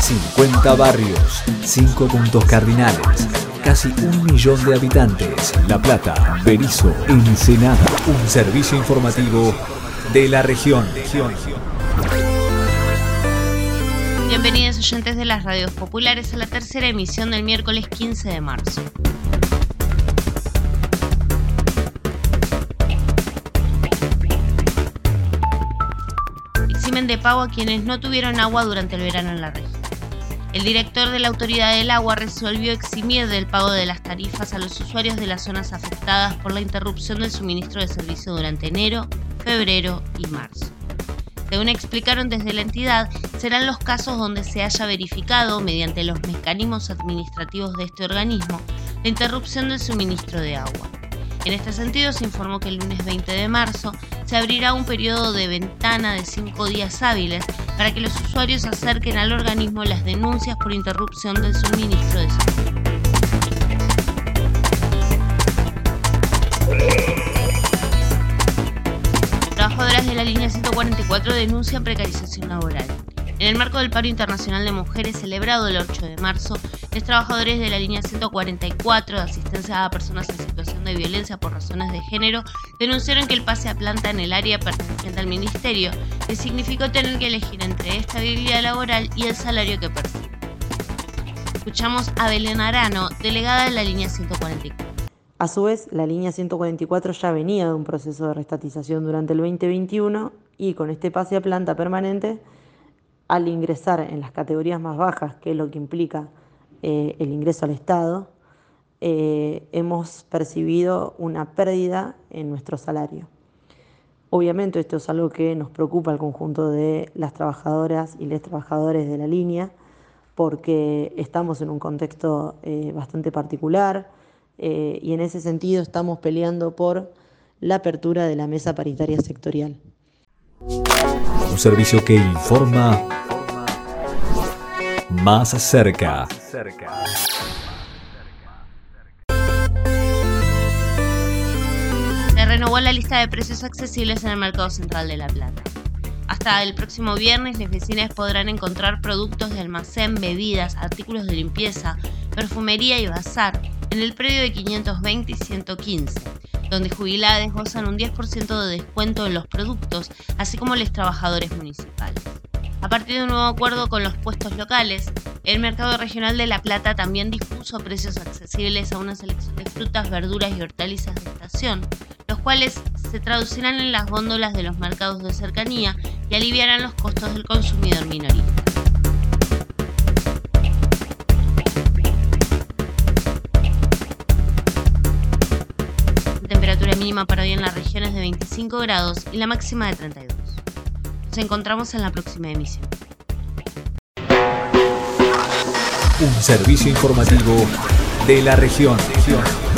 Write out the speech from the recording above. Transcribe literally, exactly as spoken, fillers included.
cincuenta barrios, cinco puntos cardinales, casi un millón de habitantes. La Plata, Berisso, Ensenada. Un servicio informativo de la región. Bienvenidos oyentes de las radios populares a la tercera emisión del miércoles quince de marzo. Eximen de pago a quienes no tuvieron agua durante el verano en la región. El director de la Autoridad del Agua resolvió eximir del pago de las tarifas a los usuarios de las zonas afectadas por la interrupción del suministro de servicio durante enero, febrero y marzo. Según explicaron desde la entidad, serán los casos donde se haya verificado, mediante los mecanismos administrativos de este organismo, la interrupción del suministro de agua. En este sentido, se informó que el lunes veinte de marzo se abrirá un periodo de ventana de cinco días hábiles para que los usuarios acerquen al organismo las denuncias por interrupción del suministro de servicio. Trabajadoras de la línea ciento cuarenta y cuatro denuncian precarización laboral. En el marco del paro internacional de mujeres celebrado el ocho de marzo, los trabajadores de la línea ciento cuarenta y cuatro de asistencia a personas en situación de violencia por razones de género denunciaron que el pase a planta en el área perteneciente al ministerio les significó tener que elegir entre estabilidad laboral y el salario que perciben. Escuchamos a Belén Arano, delegada de la línea ciento cuarenta y cuatro. A su vez, la línea ciento cuarenta y cuatro ya venía de un proceso de restatización durante el veinte veintiuno y con este pase a planta permanente, al ingresar en las categorías más bajas, que es lo que implica eh, el ingreso al Estado, eh, hemos percibido una pérdida en nuestro salario. Obviamente esto es algo que nos preocupa al conjunto de las trabajadoras y los trabajadores de la línea, porque estamos en un contexto eh, bastante particular, Eh, y en ese sentido estamos peleando por la apertura de la mesa paritaria sectorial. Un servicio que informa más cerca. Se renovó la lista de precios accesibles en el Mercado Central de La Plata. Hasta el próximo viernes, los vecinos podrán encontrar productos de almacén, bebidas, artículos de limpieza, perfumería y bazar en el predio de quinientos veinte y ciento quince, donde jubilados gozan un diez por ciento de descuento en los productos, así como los trabajadores municipales. A partir de un nuevo acuerdo con los puestos locales, el Mercado Regional de La Plata también dispuso precios accesibles a una selección de frutas, verduras y hortalizas de estación, los cuales se traducirán en las góndolas de los mercados de cercanía y aliviarán los costos del consumidor minorista. La temperatura mínima para hoy en la región es de veinticinco grados y la máxima de treinta y dos. Nos encontramos en la próxima emisión. Un servicio informativo de la región.